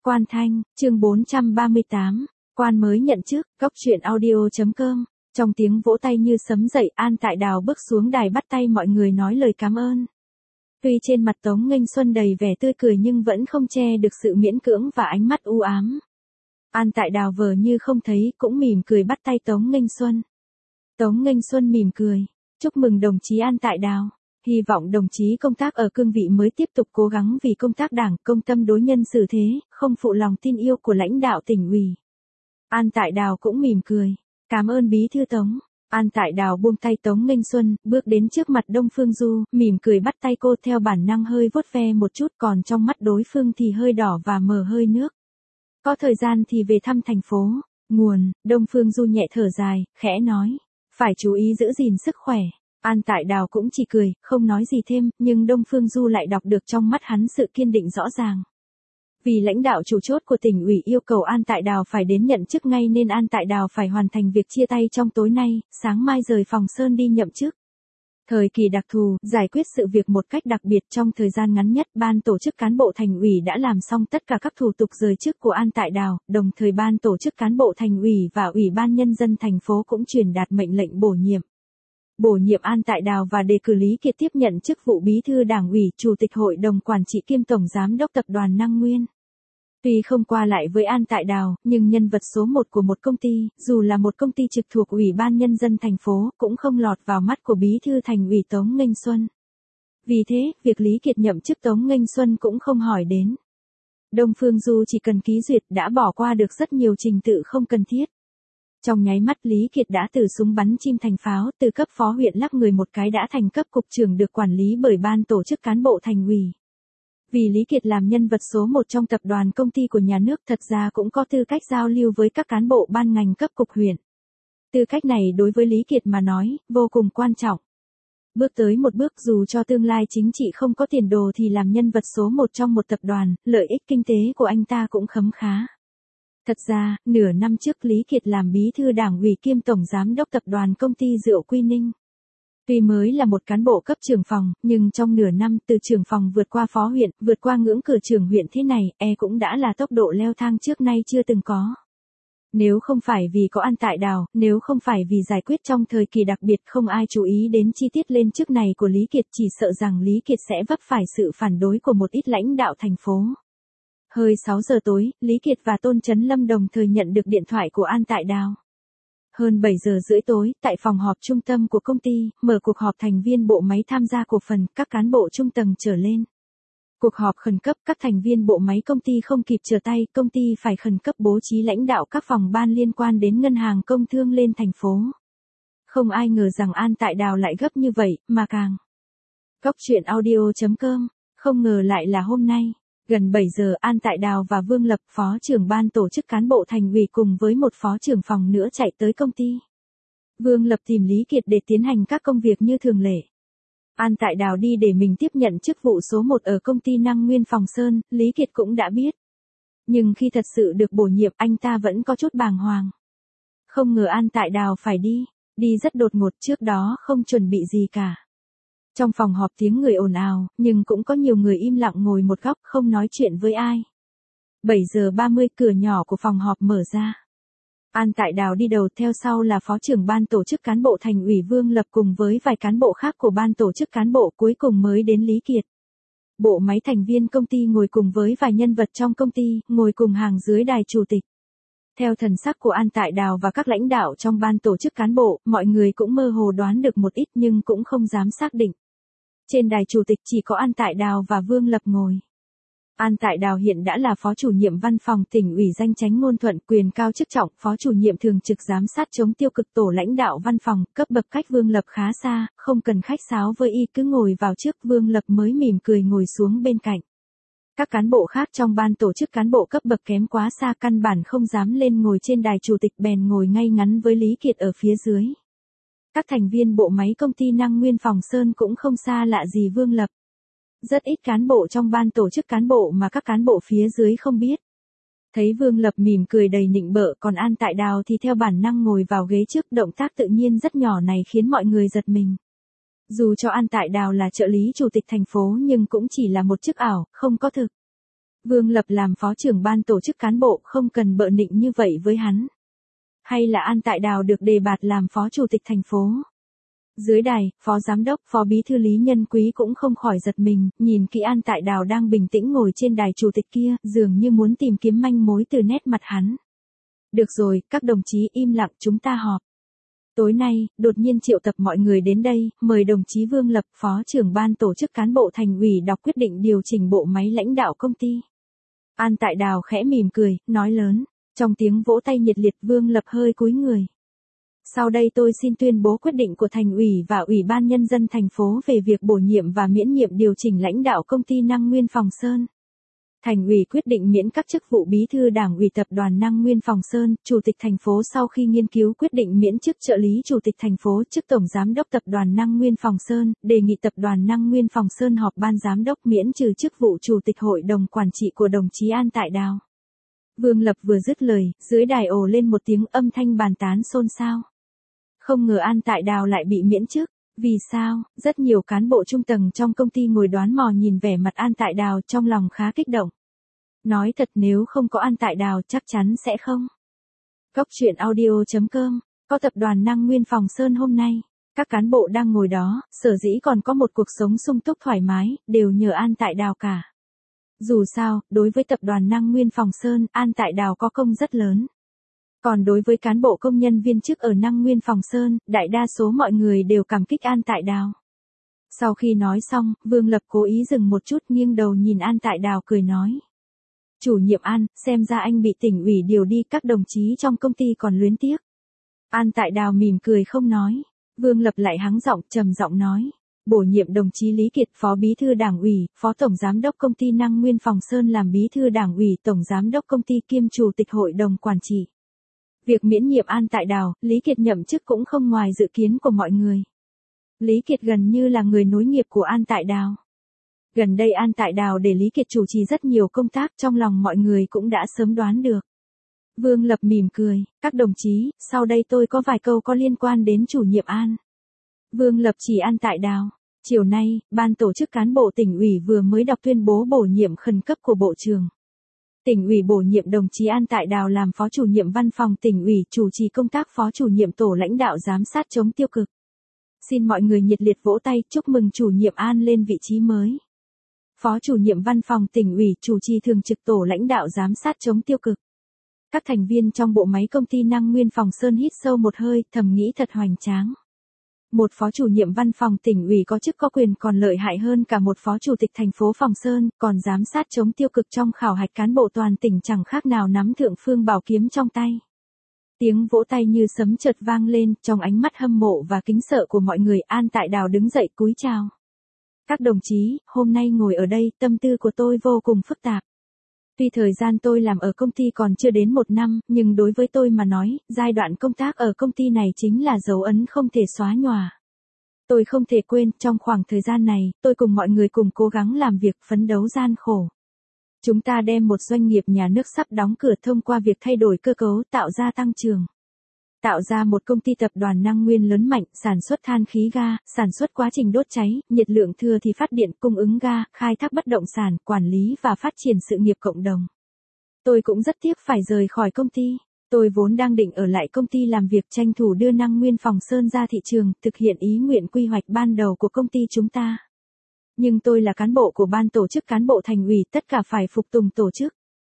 Quan Thanh, chương 438, quan mới nhận chức, góc truyện audio.com. Trong tiếng vỗ tay như sấm dậy, An Tại Đào bước xuống đài bắt tay mọi người nói lời cảm ơn. Tuy trên mặt Tống Nghênh Xuân đầy vẻ tươi cười nhưng vẫn không che được sự miễn cưỡng và ánh mắt u ám. An Tại Đào vờ như không thấy, cũng mỉm cười bắt tay Tống Nghênh Xuân. Tống Nghênh Xuân mỉm cười, chúc mừng đồng chí An Tại Đào. Hy vọng đồng chí công tác ở cương vị mới tiếp tục cố gắng vì công tác đảng, công tâm đối nhân xử thế, không phụ lòng tin yêu của lãnh đạo tỉnh ủy. An Tại Đào cũng mỉm cười. Cảm ơn bí thư Tống. An Tại Đào buông tay Tống Nghênh Xuân, bước đến trước mặt Đông Phương Du, mỉm cười bắt tay cô, theo bản năng hơi vuốt ve một chút, còn trong mắt đối phương thì hơi đỏ và mờ hơi nước. Có thời gian thì về thăm thành phố. Nguồn, Đông Phương Du nhẹ thở dài, khẽ nói. Phải chú ý giữ gìn sức khỏe. An Tại Đào cũng chỉ cười, không nói gì thêm, nhưng Đông Phương Du lại đọc được trong mắt hắn sự kiên định rõ ràng. Vì lãnh đạo chủ chốt của tỉnh ủy yêu cầu An Tại Đào phải đến nhận chức ngay nên An Tại Đào phải hoàn thành việc chia tay trong tối nay, sáng mai rời phòng Sơn đi nhậm chức. Thời kỳ đặc thù, giải quyết sự việc một cách đặc biệt trong thời gian ngắn nhất, ban tổ chức cán bộ thành ủy đã làm xong tất cả các thủ tục rời chức của An Tại Đào, đồng thời ban tổ chức cán bộ thành ủy và Ủy ban Nhân dân thành phố cũng truyền đạt mệnh lệnh bổ nhiệm. Bổ nhiệm An Tại Đào và đề cử Lý Kiệt tiếp nhận chức vụ bí thư đảng ủy, chủ tịch hội đồng quản trị kiêm tổng giám đốc tập đoàn Năng Nguyên. Tuy không qua lại với An Tại Đào, nhưng nhân vật số 1 của một công ty, dù là một công ty trực thuộc Ủy ban Nhân dân thành phố, cũng không lọt vào mắt của bí thư thành ủy Tống Nghênh Xuân. Vì thế, việc Lý Kiệt nhậm chức Tống Nghênh Xuân cũng không hỏi đến. Đông Phương Du chỉ cần ký duyệt đã bỏ qua được rất nhiều trình tự không cần thiết. Trong nháy mắt Lý Kiệt đã từ súng bắn chim thành pháo, từ cấp phó huyện lắc người một cái đã thành cấp cục trưởng được quản lý bởi ban tổ chức cán bộ thành ủy. Vì Lý Kiệt làm nhân vật số 1 trong tập đoàn công ty của nhà nước, thật ra cũng có tư cách giao lưu với các cán bộ ban ngành cấp cục huyện. Tư cách này đối với Lý Kiệt mà nói, vô cùng quan trọng. Bước tới một bước, dù cho tương lai chính trị không có tiền đồ thì làm nhân vật số 1 trong một tập đoàn, lợi ích kinh tế của anh ta cũng khấm khá. Thật ra, nửa năm trước Lý Kiệt làm bí thư đảng ủy kiêm tổng giám đốc tập đoàn công ty rượu Quy Ninh. Tuy mới là một cán bộ cấp trưởng phòng, nhưng trong nửa năm từ trưởng phòng vượt qua phó huyện, vượt qua ngưỡng cửa trưởng huyện thế này, cũng đã là tốc độ leo thang trước nay chưa từng có. Nếu không phải vì có An Tại Đào, nếu không phải vì giải quyết trong thời kỳ đặc biệt không ai chú ý đến chi tiết lên chức này của Lý Kiệt, chỉ sợ rằng Lý Kiệt sẽ vấp phải sự phản đối của một ít lãnh đạo thành phố. Hơi 6 giờ tối, Lý Kiệt và Tôn Chấn Lâm đồng thời nhận được điện thoại của An Tại Đào. Hơn 7 giờ rưỡi tối, tại phòng họp trung tâm của công ty, mở cuộc họp thành viên bộ máy tham gia cổ phần, các cán bộ trung tầng trở lên. Cuộc họp khẩn cấp, các thành viên bộ máy công ty không kịp trở tay, công ty phải khẩn cấp bố trí lãnh đạo các phòng ban liên quan đến ngân hàng công thương lên thành phố. Không ai ngờ rằng An Tại Đào lại gấp như vậy, mà càng. Góc truyện audio.com, không ngờ lại là hôm nay. Gần 7 giờ, An Tại Đào và Vương Lập, phó trưởng ban tổ chức cán bộ thành ủy cùng với một phó trưởng phòng nữa chạy tới công ty. Vương Lập tìm Lý Kiệt để tiến hành các công việc như thường lệ. An Tại Đào đi để mình tiếp nhận chức vụ số 1 ở công ty Năng Nguyên Phòng Sơn, Lý Kiệt cũng đã biết. Nhưng khi thật sự được bổ nhiệm, anh ta vẫn có chút bàng hoàng. Không ngờ An Tại Đào phải đi rất đột ngột, trước đó không chuẩn bị gì cả. Trong phòng họp tiếng người ồn ào, nhưng cũng có nhiều người im lặng ngồi một góc không nói chuyện với ai. 7 giờ 30 cửa nhỏ của phòng họp mở ra. An Tại Đào đi đầu, theo sau là phó trưởng ban tổ chức cán bộ thành ủy Vương Lập cùng với vài cán bộ khác của ban tổ chức cán bộ, cuối cùng mới đến Lý Kiệt. Bộ máy thành viên công ty ngồi cùng với vài nhân vật trong công ty, ngồi cùng hàng dưới đài chủ tịch. Theo thần sắc của An Tại Đào và các lãnh đạo trong ban tổ chức cán bộ, mọi người cũng mơ hồ đoán được một ít nhưng cũng không dám xác định. Trên đài chủ tịch chỉ có An Tại Đào và Vương Lập ngồi. An Tại Đào hiện đã là phó chủ nhiệm văn phòng tỉnh ủy danh chánh ngôn thuận, quyền cao chức trọng, phó chủ nhiệm thường trực giám sát chống tiêu cực tổ lãnh đạo văn phòng, cấp bậc cách Vương Lập khá xa, không cần khách sáo với y, cứ ngồi vào trước. Vương Lập mới mỉm cười ngồi xuống bên cạnh. Các cán bộ khác trong ban tổ chức cán bộ cấp bậc kém quá xa, căn bản không dám lên ngồi trên đài chủ tịch, bèn ngồi ngay ngắn với Lý Kiệt ở phía dưới. Các thành viên bộ máy công ty Năng Nguyên Phòng Sơn cũng không xa lạ gì Vương Lập. Rất ít cán bộ trong ban tổ chức cán bộ mà các cán bộ phía dưới không biết. Thấy Vương Lập mỉm cười đầy nịnh bợ, còn An Tại Đào thì theo bản năng ngồi vào ghế trước, động tác tự nhiên rất nhỏ này khiến mọi người giật mình. Dù cho An Tại Đào là trợ lý chủ tịch thành phố nhưng cũng chỉ là một chức ảo, không có thực. Vương Lập làm phó trưởng ban tổ chức cán bộ không cần bợ nịnh như vậy với hắn. Hay là An Tại Đào được đề bạt làm phó chủ tịch thành phố. Dưới đài, phó giám đốc, phó bí thư Lý Nhân Quý cũng không khỏi giật mình, nhìn kỹ An Tại Đào đang bình tĩnh ngồi trên đài chủ tịch kia, dường như muốn tìm kiếm manh mối từ nét mặt hắn. Được rồi, các đồng chí im lặng, chúng ta họp. Tối nay, đột nhiên triệu tập mọi người đến đây, mời đồng chí Vương Lập, phó trưởng ban tổ chức cán bộ thành ủy đọc quyết định điều chỉnh bộ máy lãnh đạo công ty. An Tại Đào khẽ mỉm cười, nói lớn, trong tiếng vỗ tay nhiệt liệt. Vương Lập hơi cúi người. Sau đây tôi xin tuyên bố quyết định của Thành ủy và Ủy ban Nhân dân thành phố về việc bổ nhiệm và miễn nhiệm điều chỉnh lãnh đạo công ty Năng Nguyên Phòng Sơn. Thành ủy quyết định miễn các chức vụ bí thư Đảng ủy tập đoàn Năng Nguyên Phòng Sơn, chủ tịch thành phố sau khi nghiên cứu quyết định miễn chức trợ lý chủ tịch thành phố, chức tổng giám đốc tập đoàn Năng Nguyên Phòng Sơn, đề nghị tập đoàn Năng Nguyên Phòng Sơn họp ban giám đốc miễn trừ chức vụ chủ tịch hội đồng quản trị của đồng chí An Tại Đào. Vương Lập vừa dứt lời, dưới đài ồ lên một tiếng âm thanh bàn tán xôn xao. Không ngờ An Tại Đào lại bị miễn chức. Vì sao? Rất nhiều cán bộ trung tầng trong công ty ngồi đoán mò nhìn vẻ mặt An Tại Đào trong lòng khá kích động. Nói thật nếu không có An Tại Đào chắc chắn sẽ không. Góc truyện audio.com, có tập đoàn Năng Nguyên Phòng Sơn hôm nay, các cán bộ đang ngồi đó, sở dĩ còn có một cuộc sống sung túc thoải mái, đều nhờ An Tại Đào cả. Dù sao, đối với tập đoàn Năng Nguyên Phòng Sơn, An Tại Đào có công rất lớn. Còn đối với cán bộ công nhân viên chức ở Năng Nguyên Phòng Sơn, đại đa số mọi người đều cảm kích An Tại Đào. Sau khi nói xong, Vương Lập cố ý dừng một chút nghiêng đầu nhìn An Tại Đào cười nói. Chủ nhiệm An, xem ra anh bị tỉnh ủy điều đi, các đồng chí trong công ty còn luyến tiếc. An Tại Đào mỉm cười không nói. Vương Lập lại hắng giọng trầm giọng nói. Bổ nhiệm đồng chí Lý Kiệt, phó bí thư Đảng ủy, phó tổng giám đốc công ty Năng Nguyên Phòng Sơn làm bí thư Đảng ủy, tổng giám đốc công ty kiêm chủ tịch hội đồng quản trị. Việc miễn nhiệm An Tại Đào, Lý Kiệt nhậm chức cũng không ngoài dự kiến của mọi người. Lý Kiệt gần như là người nối nghiệp của An Tại Đào. Gần đây An Tại Đào để Lý Kiệt chủ trì rất nhiều công tác, trong lòng mọi người cũng đã sớm đoán được. Vương Lập mỉm cười, các đồng chí, sau đây tôi có vài câu có liên quan đến chủ nhiệm An. Vương Lập chỉ An Tại Đào. Chiều nay, ban tổ chức cán bộ tỉnh ủy vừa mới đọc tuyên bố bổ nhiệm khẩn cấp của Bộ trưởng. Tỉnh ủy bổ nhiệm đồng chí An Tại Đào làm phó chủ nhiệm văn phòng tỉnh ủy, chủ trì công tác phó chủ nhiệm tổ lãnh đạo giám sát chống tiêu cực. Xin mọi người nhiệt liệt vỗ tay chúc mừng chủ nhiệm An lên vị trí mới. Phó chủ nhiệm văn phòng tỉnh ủy, chủ trì thường trực tổ lãnh đạo giám sát chống tiêu cực. Các thành viên trong bộ máy công ty Năng Nguyên Phòng Sơn hít sâu một hơi, thầm nghĩ thật hoành tráng. Một phó chủ nhiệm văn phòng tỉnh ủy có chức có quyền còn lợi hại hơn cả một phó chủ tịch thành phố Phòng Sơn, còn giám sát chống tiêu cực trong khảo hạch cán bộ toàn tỉnh chẳng khác nào nắm thượng phương bảo kiếm trong tay. Tiếng vỗ tay như sấm chợt vang lên, trong ánh mắt hâm mộ và kính sợ của mọi người, An Tại Đào đứng dậy cúi chào. Các đồng chí, hôm nay ngồi ở đây, tâm tư của tôi vô cùng phức tạp. Tuy thời gian tôi làm ở công ty còn chưa đến 1 năm, nhưng đối với tôi mà nói, giai đoạn công tác ở công ty này chính là dấu ấn không thể xóa nhòa. Tôi không thể quên, trong khoảng thời gian này, tôi cùng mọi người cùng cố gắng làm việc, phấn đấu gian khổ. Chúng ta đem một doanh nghiệp nhà nước sắp đóng cửa thông qua việc thay đổi cơ cấu, tạo ra tăng trưởng. Tạo ra một công ty tập đoàn năng nguyên lớn mạnh, sản xuất than khí ga, sản xuất quá trình đốt cháy, nhiệt lượng thừa thì phát điện, cung ứng ga, khai thác bất động sản, quản lý và phát triển sự nghiệp cộng đồng. Tôi cũng rất tiếc phải rời khỏi công ty. Tôi vốn đang định ở lại công ty làm việc, tranh thủ đưa Năng Nguyên Phòng Sơn ra thị trường, thực hiện ý nguyện quy hoạch ban đầu của công ty chúng ta. Nhưng tôi là cán bộ của ban tổ chức cán bộ thành ủy, tất cả phải phục tùng tổ chức.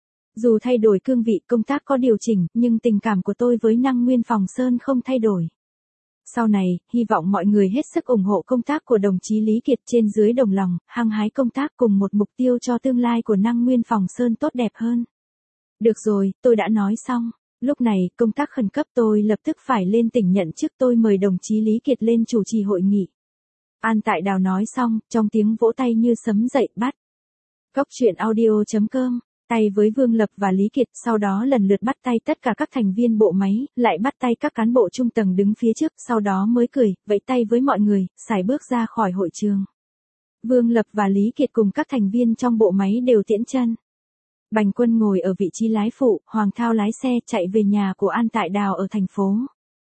Dù thay đổi cương vị công tác có điều chỉnh, nhưng tình cảm của tôi với Năng Nguyên Phòng Sơn không thay đổi. Sau này, hy vọng mọi người hết sức ủng hộ công tác của đồng chí Lý Kiệt, trên dưới đồng lòng, hăng hái công tác cùng một mục tiêu cho tương lai của Năng Nguyên Phòng Sơn tốt đẹp hơn. Được rồi, tôi đã nói xong. Lúc này, công tác khẩn cấp tôi lập tức phải lên tỉnh nhận chức, tôi mời đồng chí Lý Kiệt lên chủ trì hội nghị. An Tại Đào nói xong, trong tiếng vỗ tay như sấm dậy bắt. Góc truyện audio.com, tay với Vương Lập và Lý Kiệt, sau đó lần lượt bắt tay tất cả các thành viên bộ máy, lại bắt tay các cán bộ trung tầng đứng phía trước, sau đó mới cười, vẫy tay với mọi người, sải bước ra khỏi hội trường. Vương Lập và Lý Kiệt cùng các thành viên trong bộ máy đều tiễn chân. Bành Quân ngồi ở vị trí lái phụ, Hoàng Thao lái xe chạy về nhà của An Tại Đào ở thành phố.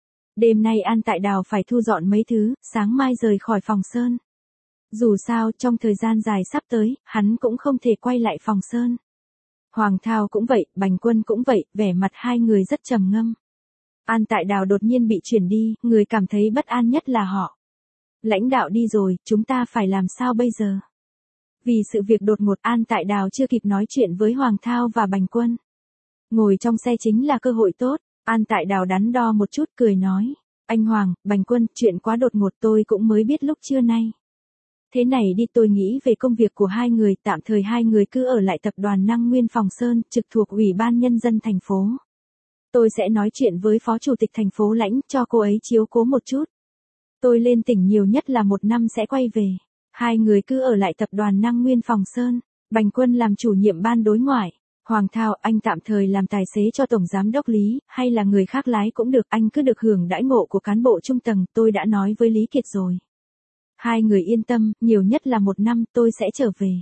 Đêm nay An Tại Đào phải thu dọn mấy thứ, sáng mai rời khỏi Phòng Sơn. Dù sao, trong thời gian dài sắp tới, hắn cũng không thể quay lại Phòng Sơn. Hoàng Thao cũng vậy, Bành Quân cũng vậy, vẻ mặt hai người rất trầm ngâm. An Tại Đào đột nhiên bị chuyển đi, người cảm thấy bất an nhất là họ. Lãnh đạo đi rồi, chúng ta phải làm sao bây giờ? Vì sự việc đột ngột An Tại Đào chưa kịp nói chuyện với Hoàng Thao và Bành Quân. Ngồi trong xe chính là cơ hội tốt, An Tại Đào đắn đo một chút cười nói. Anh Hoàng, Bành Quân, chuyện quá đột ngột tôi cũng mới biết lúc trưa nay. Thế này đi, tôi nghĩ về công việc của hai người, tạm thời hai người cứ ở lại tập đoàn Năng Nguyên Phòng Sơn, trực thuộc Ủy ban Nhân dân thành phố. Tôi sẽ nói chuyện với Phó Chủ tịch thành phố Lãnh cho cô ấy chiếu cố một chút. Tôi lên tỉnh nhiều nhất là 1 năm sẽ quay về. Hai người cứ ở lại tập đoàn Năng Nguyên Phòng Sơn. Bành Quân làm chủ nhiệm ban đối ngoại. Hoàng Thao, anh tạm thời làm tài xế cho Tổng Giám đốc Lý, hay là người khác lái cũng được, anh cứ được hưởng đãi ngộ của cán bộ trung tầng, tôi đã nói với Lý Kiệt rồi. Hai người yên tâm, nhiều nhất là 1 năm tôi sẽ trở về.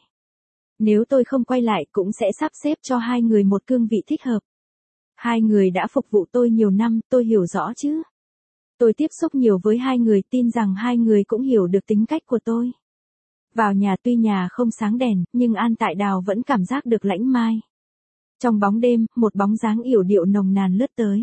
Nếu tôi không quay lại cũng sẽ sắp xếp cho hai người một cương vị thích hợp. Hai người đã phục vụ tôi nhiều năm, tôi hiểu rõ chứ. Tôi tiếp xúc nhiều với hai người, tin rằng hai người cũng hiểu được tính cách của tôi. Vào nhà tuy nhà không sáng đèn, nhưng An Tại Đào vẫn cảm giác được lãnh mai. Trong bóng đêm, một bóng dáng yểu điệu nồng nàn lướt tới.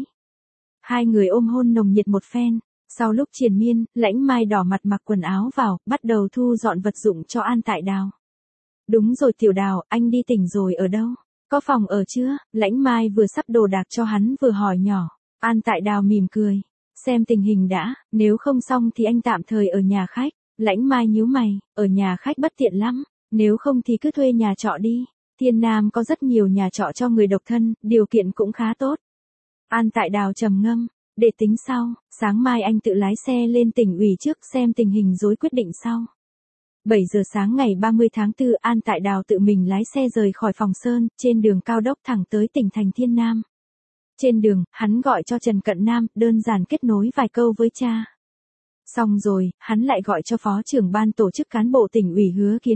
Hai người ôm hôn nồng nhiệt một phen. Sau lúc triền miên, lãnh mai đỏ mặt mặc quần áo vào, bắt đầu thu dọn vật dụng cho An Tại Đào. Đúng rồi Tiểu Đào, anh đi tỉnh rồi ở đâu? Có phòng ở chưa? Lãnh mai vừa sắp đồ đạc cho hắn vừa hỏi nhỏ. An Tại Đào mỉm cười. Xem tình hình đã, nếu không xong thì anh tạm thời ở nhà khách. Lãnh mai nhíu mày, ở nhà khách bất tiện lắm, nếu không thì cứ thuê nhà trọ đi. Thiên Nam có rất nhiều nhà trọ cho người độc thân, điều kiện cũng khá tốt. An Tại Đào trầm ngâm, để tính sau, sáng mai anh tự lái xe lên tỉnh ủy trước xem tình hình rồi quyết định sau. 7 giờ sáng ngày 30 tháng 4, An Tại Đào tự mình lái xe rời khỏi Phòng Sơn, trên đường cao tốc thẳng tới tỉnh thành Thiên Nam. Trên đường, hắn gọi cho Trần Cận Nam, đơn giản kết nối vài câu với cha. Xong rồi, hắn lại gọi cho Phó trưởng ban tổ chức cán bộ tỉnh ủy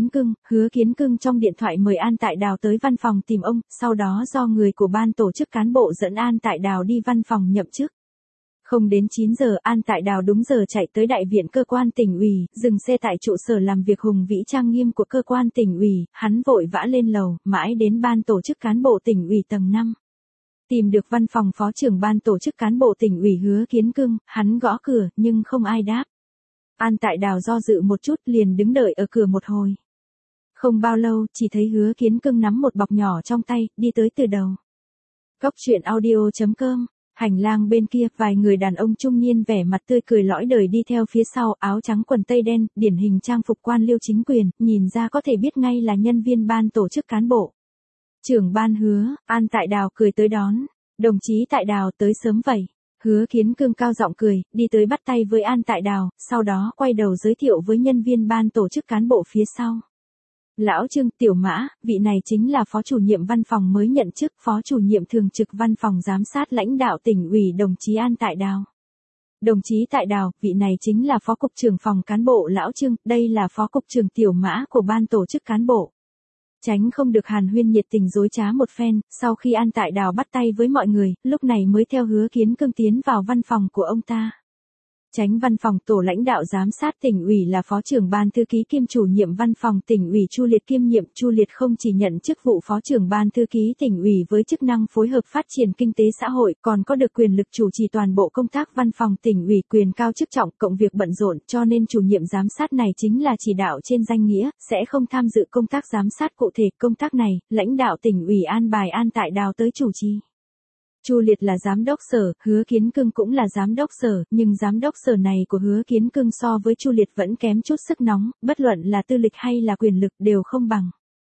Hứa Kiến Cưng trong điện thoại mời An Tại Đào tới văn phòng tìm ông, sau đó do người của ban tổ chức cán bộ dẫn An Tại Đào đi văn phòng nhậm chức. Không đến 9 giờ, An Tại Đào đúng giờ chạy tới đại viện cơ quan tỉnh ủy, dừng xe tại trụ sở làm việc hùng vĩ trang nghiêm của cơ quan tỉnh ủy, hắn vội vã lên lầu, mãi đến ban tổ chức cán bộ tỉnh ủy tầng 5. Tìm được văn phòng phó trưởng ban tổ chức cán bộ tỉnh ủy Hứa Kiến Cưng, hắn gõ cửa, nhưng không ai đáp. An Tại Đào do dự một chút liền đứng đợi ở cửa một hồi. Không bao lâu, chỉ thấy Hứa Kiến Cưng nắm một bọc nhỏ trong tay, đi tới từ đầu. Góc truyện audio.com. Hành lang bên kia, vài người đàn ông trung niên vẻ mặt tươi cười lõi đời đi theo phía sau, áo trắng quần tây đen, điển hình trang phục quan liêu chính quyền, nhìn ra có thể biết ngay là nhân viên ban tổ chức cán bộ. Trưởng ban Hứa, An Tại Đào cười tới đón. Đồng chí Tại Đào tới sớm vậy. Hứa Kiến Cưng cao giọng cười, đi tới bắt tay với An Tại Đào, sau đó quay đầu giới thiệu với nhân viên ban tổ chức cán bộ phía sau. Lão Trương, Tiểu Mã, vị này chính là phó chủ nhiệm văn phòng mới nhận chức, phó chủ nhiệm thường trực văn phòng giám sát lãnh đạo tỉnh ủy đồng chí An Tại Đào. Đồng chí Tại Đào, vị này chính là phó cục trưởng phòng cán bộ Lão Trương, đây là phó cục trưởng Tiểu Mã của ban tổ chức cán bộ. Tránh không được hàn huyên nhiệt tình dối trá một phen, sau khi An Tại Đào bắt tay với mọi người, lúc này mới theo Hứa Kiến Cưng tiến vào văn phòng của ông ta. Chánh văn phòng tổ lãnh đạo giám sát tỉnh ủy là phó trưởng ban thư ký kiêm chủ nhiệm văn phòng tỉnh ủy Chu Liệt kiêm nhiệm. Chu Liệt không chỉ nhận chức vụ phó trưởng ban thư ký tỉnh ủy với chức năng phối hợp phát triển kinh tế xã hội, còn có được quyền lực chủ trì toàn bộ công tác văn phòng tỉnh ủy, quyền cao chức trọng, cộng việc bận rộn, cho nên chủ nhiệm giám sát này chính là chỉ đạo trên danh nghĩa, sẽ không tham dự công tác giám sát cụ thể. Công tác này, lãnh đạo tỉnh ủy an bài An Tại Đào tới chủ trì. Chu Liệt là giám đốc sở, Hứa Kiến Cưng cũng là giám đốc sở, nhưng giám đốc sở này của Hứa Kiến Cưng so với Chu Liệt vẫn kém chút sức nóng, bất luận là tư lịch hay là quyền lực đều không bằng.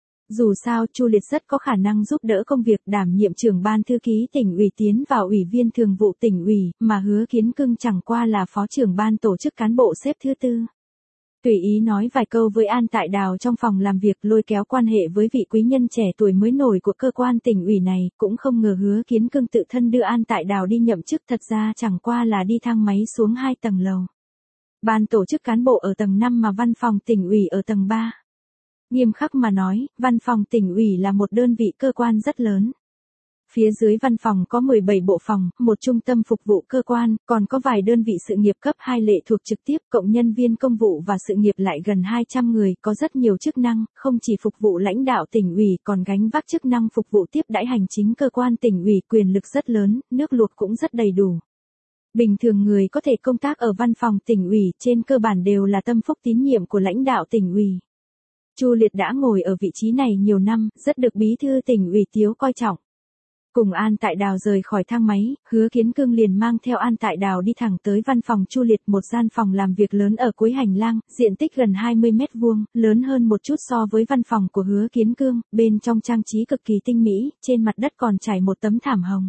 Dù sao, Chu Liệt rất có khả năng giúp đỡ công việc đảm nhiệm trưởng ban thư ký tỉnh ủy tiến vào ủy viên thường vụ tỉnh ủy, mà Hứa Kiến Cưng chẳng qua là phó trưởng ban tổ chức cán bộ xếp thứ 4. Tùy ý nói vài câu với An Tại Đào trong phòng làm việc, lôi kéo quan hệ với vị quý nhân trẻ tuổi mới nổi của cơ quan tỉnh ủy này, cũng không ngờ Hứa Kiến Cưng tự thân đưa An Tại Đào đi nhậm chức, thật ra chẳng qua là đi thang máy xuống 2 tầng lầu. Ban tổ chức cán bộ ở tầng 5 mà văn phòng tỉnh ủy ở tầng 3. Nghiêm khắc mà nói, văn phòng tỉnh ủy là một đơn vị cơ quan rất lớn. Phía dưới văn phòng có 17 bộ phòng, một trung tâm phục vụ cơ quan, còn có vài đơn vị sự nghiệp cấp 2 lệ thuộc trực tiếp, cộng nhân viên công vụ và sự nghiệp lại gần 200 người, có rất nhiều chức năng, không chỉ phục vụ lãnh đạo tỉnh ủy, còn gánh vác chức năng phục vụ tiếp đãi hành chính cơ quan tỉnh ủy, quyền lực rất lớn, nước luộc cũng rất đầy đủ. Bình thường người có thể công tác ở văn phòng tỉnh ủy, trên cơ bản đều là tâm phúc tín nhiệm của lãnh đạo tỉnh ủy. Chu Liệt đã ngồi ở vị trí này nhiều năm, rất được bí thư tỉnh ủy Tiếu coi trọng. Cùng An Tại Đào rời khỏi thang máy, Hứa Kiến Cương liền mang theo An Tại Đào đi thẳng tới văn phòng Chu Liệt, một gian phòng làm việc lớn ở cuối hành lang, diện tích gần 20 mét vuông, lớn hơn một chút so với văn phòng của Hứa Kiến Cương, bên trong trang trí cực kỳ tinh mỹ, trên mặt đất còn trải một tấm thảm hồng.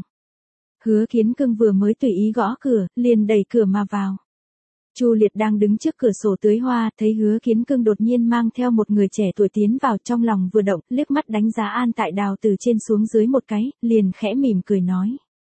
Hứa Kiến Cương vừa mới tùy ý gõ cửa, liền đẩy cửa mà vào. Chu Liệt đang đứng trước cửa sổ tưới hoa, thấy Hứa Kiến Cương đột nhiên mang theo một người trẻ tuổi tiến vào, trong lòng vừa động, liếc mắt đánh giá An Tại Đào từ trên xuống dưới một cái, liền khẽ mỉm cười nói.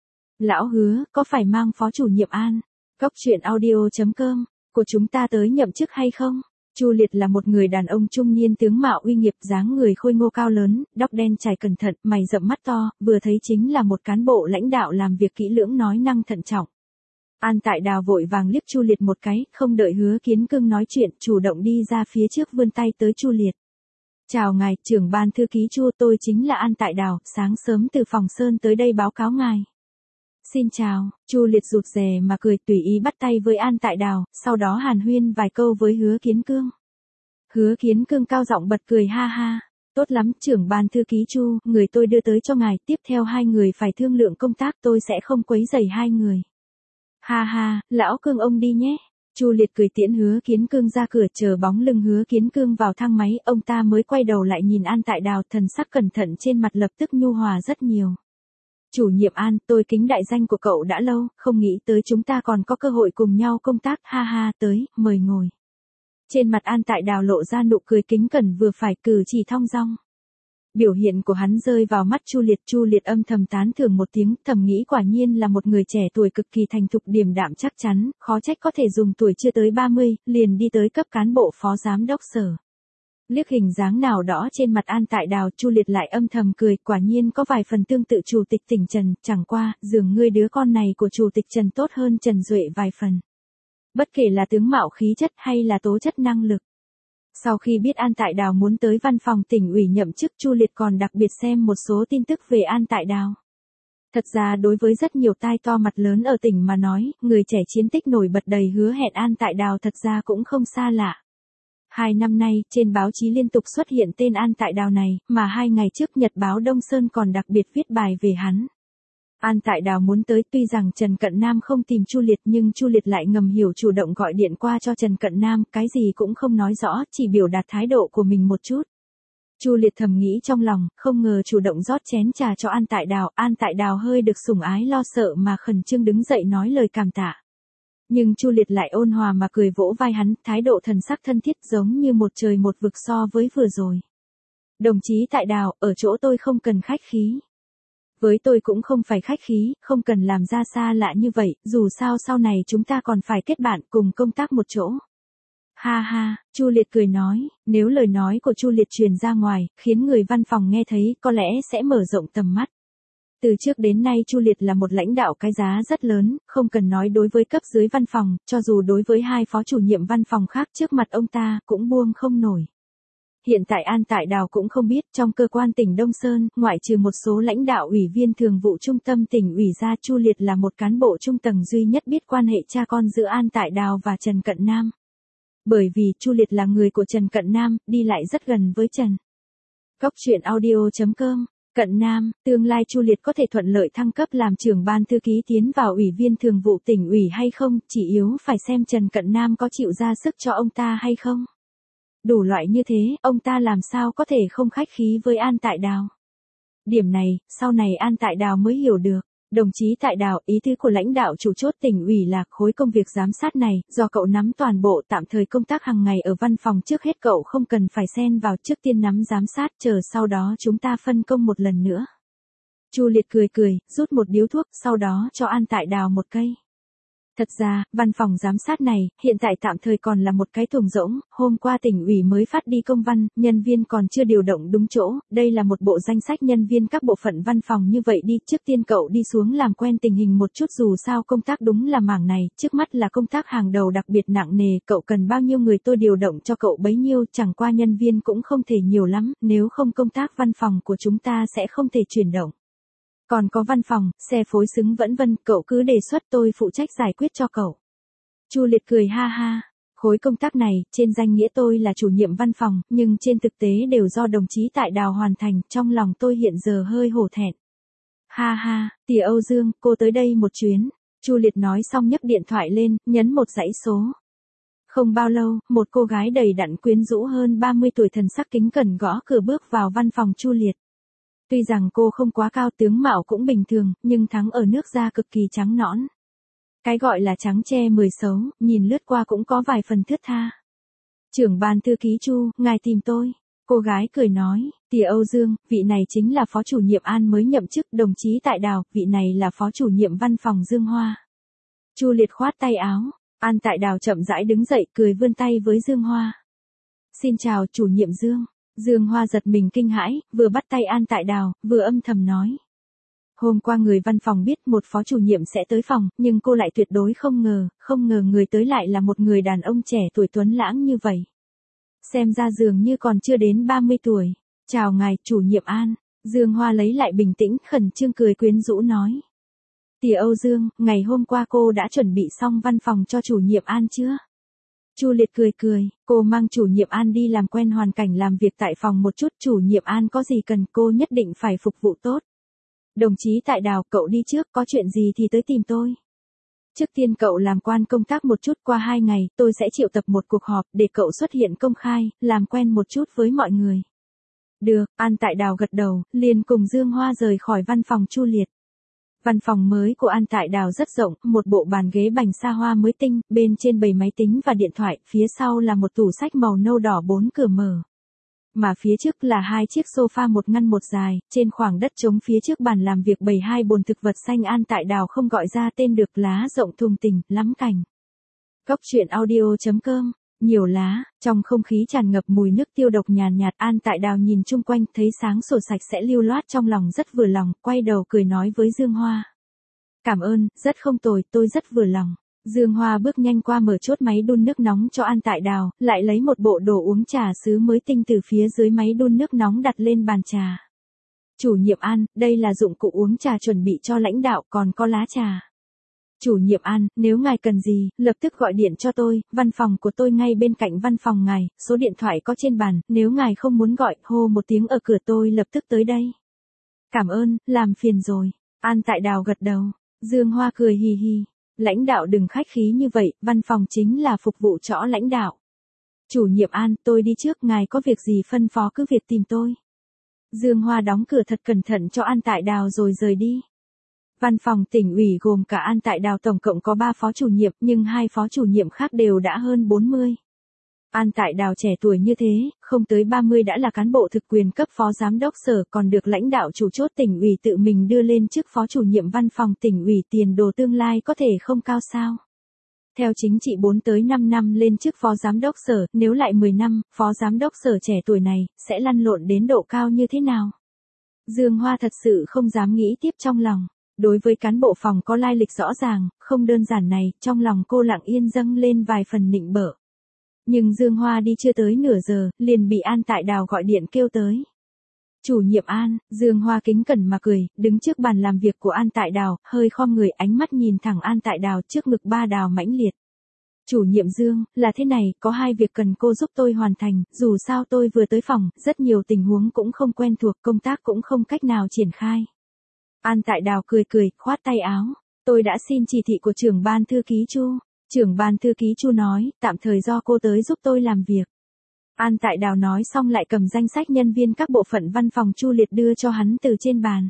Lão Hứa, có phải mang phó chủ nhiệm An, Cóc Truyện Audio.com, của chúng ta tới nhậm chức hay không? Chu Liệt là một người đàn ông trung niên tướng mạo uy nghiêm, dáng người khôi ngô cao lớn, tóc đen chải cẩn thận, mày rậm mắt to, vừa thấy chính là một cán bộ lãnh đạo làm việc kỹ lưỡng nói năng thận trọng. An Tại Đào vội vàng liếc Chu Liệt một cái, không đợi Hứa Kiến Cương nói chuyện, chủ động đi ra phía trước vươn tay tới Chu Liệt. Chào ngài, trưởng ban thư ký Chu, tôi chính là An Tại Đào, sáng sớm từ phòng Sơn tới đây báo cáo ngài. Xin chào, Chu Liệt rụt rè mà cười, tùy ý bắt tay với An Tại Đào, sau đó hàn huyên vài câu với Hứa Kiến Cương. Hứa Kiến Cương cao giọng bật cười ha ha. Tốt lắm, trưởng ban thư ký Chu, người tôi đưa tới cho ngài, tiếp theo hai người phải thương lượng công tác, tôi sẽ không quấy rầy hai người. Ha ha, lão Cương ông đi nhé. Chu Liệt cười tiễn Hứa Kiến Cương ra cửa, chờ bóng lưng Hứa Kiến Cương vào thang máy, ông ta mới quay đầu lại nhìn An Tại Đào, thần sắc cẩn thận trên mặt lập tức nhu hòa rất nhiều. Chủ nhiệm An, tôi kính đại danh của cậu đã lâu, không nghĩ tới chúng ta còn có cơ hội cùng nhau công tác, ha ha, tới, mời ngồi. Trên mặt An Tại Đào lộ ra nụ cười kính cẩn vừa phải, cử chỉ thong dong. Biểu hiện của hắn rơi vào mắt Chu Liệt âm thầm tán thưởng một tiếng, thầm nghĩ quả nhiên là một người trẻ tuổi cực kỳ thành thục điềm đạm chắc chắn, khó trách có thể dùng tuổi chưa tới 30, liền đi tới cấp cán bộ phó giám đốc sở. Liếc hình dáng nào đó trên mặt An Tại Đào, Chu Liệt lại âm thầm cười, quả nhiên có vài phần tương tự chủ tịch tỉnh Trần, chẳng qua, dường ngươi đứa con này của chủ tịch Trần tốt hơn Trần Duệ vài phần. Bất kể là tướng mạo khí chất hay là tố chất năng lực. Sau khi biết An Tại Đào muốn tới văn phòng tỉnh ủy nhậm chức, Chu Liệt còn đặc biệt xem một số tin tức về An Tại Đào. Thật ra đối với rất nhiều tai to mặt lớn ở tỉnh mà nói, người trẻ chiến tích nổi bật đầy hứa hẹn An Tại Đào thật ra cũng không xa lạ. 2 năm nay, trên báo chí liên tục xuất hiện tên An Tại Đào này, mà 2 ngày trước Nhật báo Đông Sơn còn đặc biệt viết bài về hắn. An Tại Đào muốn tới, tuy rằng Trần Cận Nam không tìm Chu Liệt nhưng Chu Liệt lại ngầm hiểu chủ động gọi điện qua cho Trần Cận Nam, cái gì cũng không nói rõ, chỉ biểu đạt thái độ của mình một chút. Chu Liệt thầm nghĩ trong lòng, không ngờ chủ động rót chén trà cho An Tại Đào hơi được sủng ái lo sợ mà khẩn trương đứng dậy nói lời cảm tạ. Nhưng Chu Liệt lại ôn hòa mà cười vỗ vai hắn, thái độ thần sắc thân thiết giống như một trời một vực so với vừa rồi. Đồng chí Tại Đào, ở chỗ tôi không cần khách khí. Với tôi cũng không phải khách khí, không cần làm ra xa lạ như vậy, dù sao sau này chúng ta còn phải kết bạn cùng công tác một chỗ. Ha ha, Chu Liệt cười nói, nếu lời nói của Chu Liệt truyền ra ngoài, khiến người văn phòng nghe thấy, có lẽ sẽ mở rộng tầm mắt. Từ trước đến nay Chu Liệt là một lãnh đạo cái giá rất lớn, không cần nói đối với cấp dưới văn phòng, cho dù đối với 2 phó chủ nhiệm văn phòng khác trước mặt ông ta, cũng buông không nổi. Hiện tại An Tại Đào cũng không biết, trong cơ quan tỉnh Đông Sơn, ngoại trừ một số lãnh đạo ủy viên thường vụ trung tâm tỉnh ủy ra, Chu Liệt là một cán bộ trung tầng duy nhất biết quan hệ cha con giữa An Tại Đào và Trần Cận Nam. Bởi vì Chu Liệt là người của Trần Cận Nam, đi lại rất gần với Trần. Cóc Truyện Audio.com. Cận Nam, tương lai Chu Liệt có thể thuận lợi thăng cấp làm trưởng ban thư ký tiến vào ủy viên thường vụ tỉnh ủy hay không, chỉ yếu phải xem Trần Cận Nam có chịu ra sức cho ông ta hay không. Đủ loại như thế, ông ta làm sao có thể không khách khí với An Tại Đào. Điểm này, sau này An Tại Đào mới hiểu được. Đồng chí Tại Đào, ý tứ của lãnh đạo chủ chốt tỉnh ủy là khối công việc giám sát này, do cậu nắm toàn bộ, tạm thời công tác hàng ngày ở văn phòng trước hết cậu không cần phải xen vào, trước tiên nắm giám sát, chờ sau đó chúng ta phân công một lần nữa. Chu Liệt cười cười, rút một điếu thuốc, sau đó cho An Tại Đào một cây. Thật ra, văn phòng giám sát này, hiện tại tạm thời còn là một cái thùng rỗng, hôm qua tỉnh ủy mới phát đi công văn, nhân viên còn chưa điều động đúng chỗ, đây là một bộ danh sách nhân viên các bộ phận văn phòng như vậy đi, trước tiên cậu đi xuống làm quen tình hình một chút dù sao công tác đúng là mảng này, trước mắt là công tác hàng đầu đặc biệt nặng nề, cậu cần bao nhiêu người tôi điều động cho cậu bấy nhiêu, chẳng qua nhân viên cũng không thể nhiều lắm, nếu không công tác văn phòng của chúng ta sẽ không thể chuyển động. Còn có văn phòng, xe phối xứng vẫn vân, cậu cứ đề xuất tôi phụ trách giải quyết cho cậu. Chu Liệt cười ha ha, khối công tác này, trên danh nghĩa tôi là chủ nhiệm văn phòng, nhưng trên thực tế đều do đồng chí Tại Đào hoàn thành, trong lòng tôi hiện giờ hơi hổ thẹn. Ha ha, tỉa Âu Dương, cô tới đây một chuyến. Chu Liệt nói xong nhấc điện thoại lên, nhấn một dãy số. Không bao lâu, một cô gái đầy đặn quyến rũ hơn 30 tuổi thần sắc kính cẩn gõ cửa bước vào văn phòng Chu Liệt. Tuy rằng cô không quá cao tướng mạo cũng bình thường, nhưng thắng ở nước da cực kỳ trắng nõn. Cái gọi là trắng che mười xấu, nhìn lướt qua cũng có vài phần thướt tha. Trưởng ban thư ký Chu, ngài tìm tôi. Cô gái cười nói, tỉa Âu Dương, vị này chính là phó chủ nhiệm An mới nhậm chức, đồng chí Tại Đào, vị này là phó chủ nhiệm văn phòng Dương Hoa. Chu Liệt khoát tay áo, An Tại Đào chậm rãi đứng dậy cười vươn tay với Dương Hoa. Xin chào chủ nhiệm Dương. Dương Hoa giật mình kinh hãi, vừa bắt tay An Tại Đào, vừa âm thầm nói. Hôm qua người văn phòng biết một phó chủ nhiệm sẽ tới phòng, nhưng cô lại tuyệt đối không ngờ người tới lại là một người đàn ông trẻ tuổi tuấn lãng như vậy. Xem ra dường như còn chưa đến 30 tuổi. Chào ngài, chủ nhiệm An. Dương Hoa lấy lại bình tĩnh, khẩn trương cười quyến rũ nói. Tỉa Âu Dương, ngày hôm qua cô đã chuẩn bị xong văn phòng cho chủ nhiệm An chưa? Chu Liệt cười, cô mang chủ nhiệm An đi làm quen hoàn cảnh làm việc tại phòng một chút, chủ nhiệm An có gì cần cô nhất định phải phục vụ tốt. Đồng chí Tại Đào, cậu đi trước, có chuyện gì thì tới tìm tôi. Trước tiên cậu làm quan công tác một chút, qua 2 ngày, tôi sẽ triệu tập một cuộc họp để cậu xuất hiện công khai, làm quen một chút với mọi người. Được, An Tại Đào gật đầu, liền cùng Dương Hoa rời khỏi văn phòng Chu Liệt. Văn phòng mới của An Tại Đào rất rộng, một bộ bàn ghế bành sa hoa mới tinh, bên trên bày máy tính và điện thoại, phía sau là một tủ sách màu nâu đỏ 4 cửa mở. Mà phía trước là 2 chiếc sofa một ngăn một dài, trên khoảng đất trống phía trước bàn làm việc bày 2 bồn thực vật xanh An Tại Đào không gọi ra tên được, lá rộng thùng tình, lắm cành. Góc truyện audio.com, nhiều lá, trong không khí tràn ngập mùi nước tiêu độc nhàn nhạt, An Tại Đào nhìn chung quanh, thấy sáng sủa sạch sẽ lưu loát trong lòng rất vừa lòng, quay đầu cười nói với Dương Hoa. Cảm ơn, rất không tồi, tôi rất vừa lòng. Dương Hoa bước nhanh qua mở chốt máy đun nước nóng cho An Tại Đào, lại lấy một bộ đồ uống trà sứ mới tinh từ phía dưới máy đun nước nóng đặt lên bàn trà. Chủ nhiệm An, đây là dụng cụ uống trà chuẩn bị cho lãnh đạo, còn có lá trà. Chủ nhiệm An, nếu ngài cần gì, lập tức gọi điện cho tôi, văn phòng của tôi ngay bên cạnh văn phòng ngài, số điện thoại có trên bàn, nếu ngài không muốn gọi, hô một tiếng ở cửa tôi lập tức tới đây. Cảm ơn, làm phiền rồi. An Tại Đào gật đầu. Dương Hoa cười hì hì. Lãnh đạo đừng khách khí như vậy, văn phòng chính là phục vụ cho lãnh đạo. Chủ nhiệm An, tôi đi trước, ngài có việc gì phân phó cứ việc tìm tôi. Dương Hoa đóng cửa thật cẩn thận cho An Tại Đào rồi rời đi. Văn phòng tỉnh ủy gồm cả An Tại Đào tổng cộng có 3 phó chủ nhiệm, nhưng 2 phó chủ nhiệm khác đều đã hơn 40. An Tại Đào trẻ tuổi như thế, không tới 30 đã là cán bộ thực quyền cấp phó giám đốc sở, còn được lãnh đạo chủ chốt tỉnh ủy tự mình đưa lên chức phó chủ nhiệm văn phòng tỉnh ủy, tiền đồ tương lai có thể không cao sao. Theo chính trị 4 tới 5 năm lên chức phó giám đốc sở, nếu lại 10 năm, phó giám đốc sở trẻ tuổi này, sẽ lăn lộn đến độ cao như thế nào? Dương Hoa thật sự không dám nghĩ tiếp trong lòng. Đối với cán bộ phòng có lai lịch rõ ràng, không đơn giản này, trong lòng cô lặng yên dâng lên vài phần nịnh bợ. Nhưng Dương Hoa đi chưa tới nửa giờ, liền bị An Tại Đào gọi điện kêu tới. Chủ nhiệm An, Dương Hoa kính cẩn mà cười, đứng trước bàn làm việc của An Tại Đào, hơi khom người, ánh mắt nhìn thẳng An Tại Đào, trước ngực ba đào mãnh liệt. Chủ nhiệm Dương, là thế này, có 2 việc cần cô giúp tôi hoàn thành, dù sao tôi vừa tới phòng, rất nhiều tình huống cũng không quen thuộc, công tác cũng không cách nào triển khai. An Tại Đào cười, khoát tay áo. Tôi đã xin chỉ thị của trưởng ban thư ký Chu. Trưởng ban thư ký Chu nói, tạm thời do cô tới giúp tôi làm việc. An Tại Đào nói xong lại cầm danh sách nhân viên các bộ phận văn phòng Chu Liệt đưa cho hắn từ trên bàn.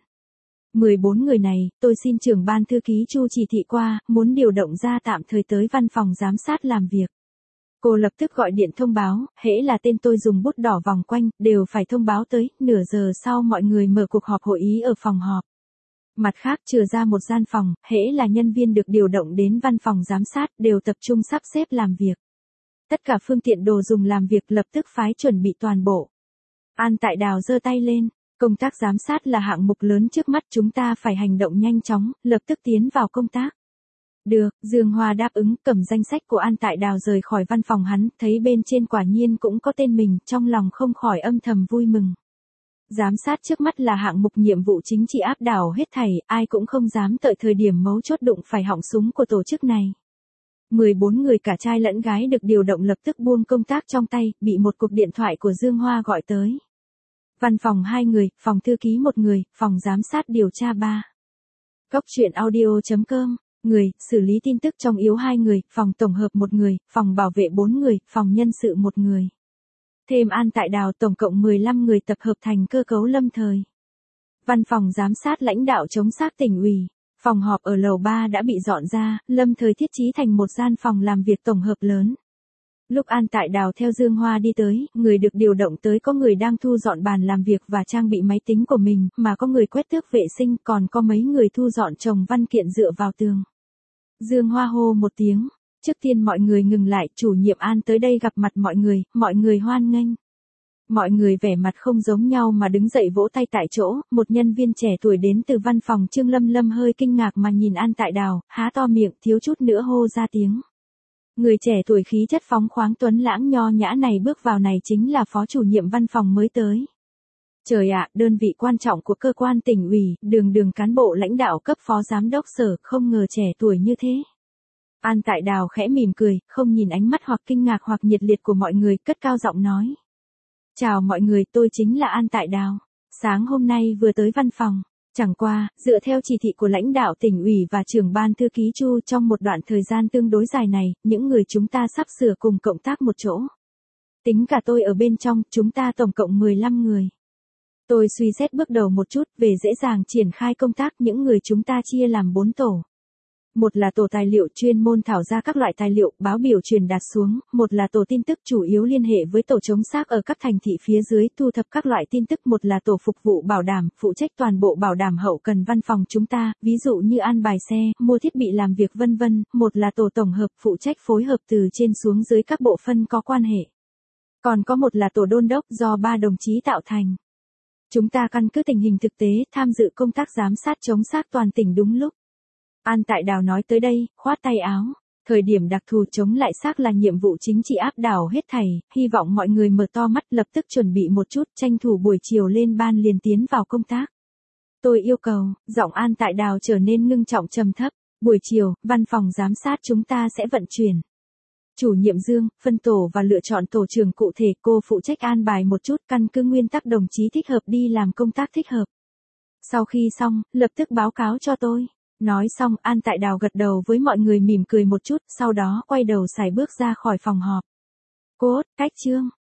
14 người này, tôi xin trưởng ban thư ký Chu chỉ thị qua, muốn điều động ra tạm thời tới văn phòng giám sát làm việc. Cô lập tức gọi điện thông báo, hễ là tên tôi dùng bút đỏ vòng quanh, đều phải thông báo tới, nửa giờ sau mọi người mở cuộc họp hội ý ở phòng họp. Mặt khác trừ ra một gian phòng, hễ là nhân viên được điều động đến văn phòng giám sát đều tập trung sắp xếp làm việc. Tất cả phương tiện đồ dùng làm việc lập tức phái chuẩn bị toàn bộ. An Tại Đào giơ tay lên, công tác giám sát là hạng mục lớn trước mắt, chúng ta phải hành động nhanh chóng, lập tức tiến vào công tác. Được, Dương Hoa đáp ứng, cầm danh sách của An Tại Đào rời khỏi văn phòng hắn, thấy bên trên quả nhiên cũng có tên mình, trong lòng không khỏi âm thầm vui mừng. Giám sát trước mắt là hạng mục nhiệm vụ chính trị áp đảo hết thảy, ai cũng không dám đợi thời điểm mấu chốt đụng phải họng súng của tổ chức này. 14 người cả trai lẫn gái được điều động lập tức buông công tác trong tay, bị một cuộc điện thoại của Dương Hoa gọi tới. Văn phòng 2 người, phòng thư ký 1 người, phòng giám sát điều tra 3. Góc truyện audio.com, người, xử lý tin tức trong yếu 2 người, phòng tổng hợp 1 người, phòng bảo vệ 4 người, phòng nhân sự 1 người. Thêm An Tại Đào tổng cộng 15 người tập hợp thành cơ cấu lâm thời. Văn phòng giám sát lãnh đạo chống xác tỉnh ủy. Phòng họp ở lầu 3 đã bị dọn ra, lâm thời thiết trí thành một gian phòng làm việc tổng hợp lớn. Lúc An Tại Đào theo Dương Hoa đi tới, người được điều động tới có người đang thu dọn bàn làm việc và trang bị máy tính của mình, mà có người quét tước vệ sinh, còn có mấy người thu dọn chồng văn kiện dựa vào tường. Dương Hoa hô một tiếng, trước tiên mọi người ngừng lại, chủ nhiệm An tới đây gặp mặt mọi người hoan nghênh. Mọi người vẻ mặt không giống nhau mà đứng dậy vỗ tay tại chỗ, một nhân viên trẻ tuổi đến từ văn phòng Trương Lâm Lâm hơi kinh ngạc mà nhìn An Tại Đào, há to miệng thiếu chút nữa hô ra tiếng. Người trẻ tuổi khí chất phóng khoáng tuấn lãng nho nhã này bước vào này chính là phó chủ nhiệm văn phòng mới tới. Trời ạ, đơn vị quan trọng của cơ quan tỉnh ủy, đường cán bộ lãnh đạo cấp phó giám đốc sở, không ngờ trẻ tuổi như thế. An Tại Đào khẽ mỉm cười, không nhìn ánh mắt hoặc kinh ngạc hoặc nhiệt liệt của mọi người, cất cao giọng nói. Chào mọi người, tôi chính là An Tại Đào. Sáng hôm nay vừa tới văn phòng. Chẳng qua, dựa theo chỉ thị của lãnh đạo tỉnh ủy và trưởng ban thư ký Chu trong một đoạn thời gian tương đối dài này, những người chúng ta sắp sửa cùng cộng tác một chỗ. Tính cả tôi ở bên trong, chúng ta tổng cộng 15 người. Tôi suy xét bước đầu một chút về dễ dàng triển khai công tác, những người chúng ta chia làm 4 tổ. Một là tổ tài liệu chuyên môn thảo ra các loại tài liệu, báo biểu truyền đạt xuống, một là tổ tin tức chủ yếu liên hệ với tổ chống xác ở các thành thị phía dưới thu thập các loại tin tức, một là tổ phục vụ bảo đảm, phụ trách toàn bộ bảo đảm hậu cần văn phòng chúng ta, ví dụ như an bài xe, mua thiết bị làm việc vân vân, một là tổ tổng hợp phụ trách phối hợp từ trên xuống dưới các bộ phận có quan hệ. Còn có một là tổ đôn đốc do 3 đồng chí tạo thành. Chúng ta căn cứ tình hình thực tế, tham dự công tác giám sát chống xác toàn tỉnh đúng lúc. An Tại Đào nói tới đây, khoát tay áo. Thời điểm đặc thù chống lại xác là nhiệm vụ chính trị áp đảo hết thảy, hy vọng mọi người mở to mắt lập tức chuẩn bị một chút, tranh thủ buổi chiều lên ban liền tiến vào công tác. Tôi yêu cầu, giọng An Tại Đào trở nên ngưng trọng trầm thấp. Buổi chiều, văn phòng giám sát chúng ta sẽ vận chuyển. Chủ nhiệm Dương, phân tổ và lựa chọn tổ trưởng cụ thể, cô phụ trách an bài một chút, căn cứ nguyên tắc đồng chí thích hợp đi làm công tác thích hợp. Sau khi xong, lập tức báo cáo cho tôi. Nói xong, An Tại Đào gật đầu với mọi người mỉm cười một chút, sau đó quay đầu sải bước ra khỏi phòng họp. Cốt, cách chương.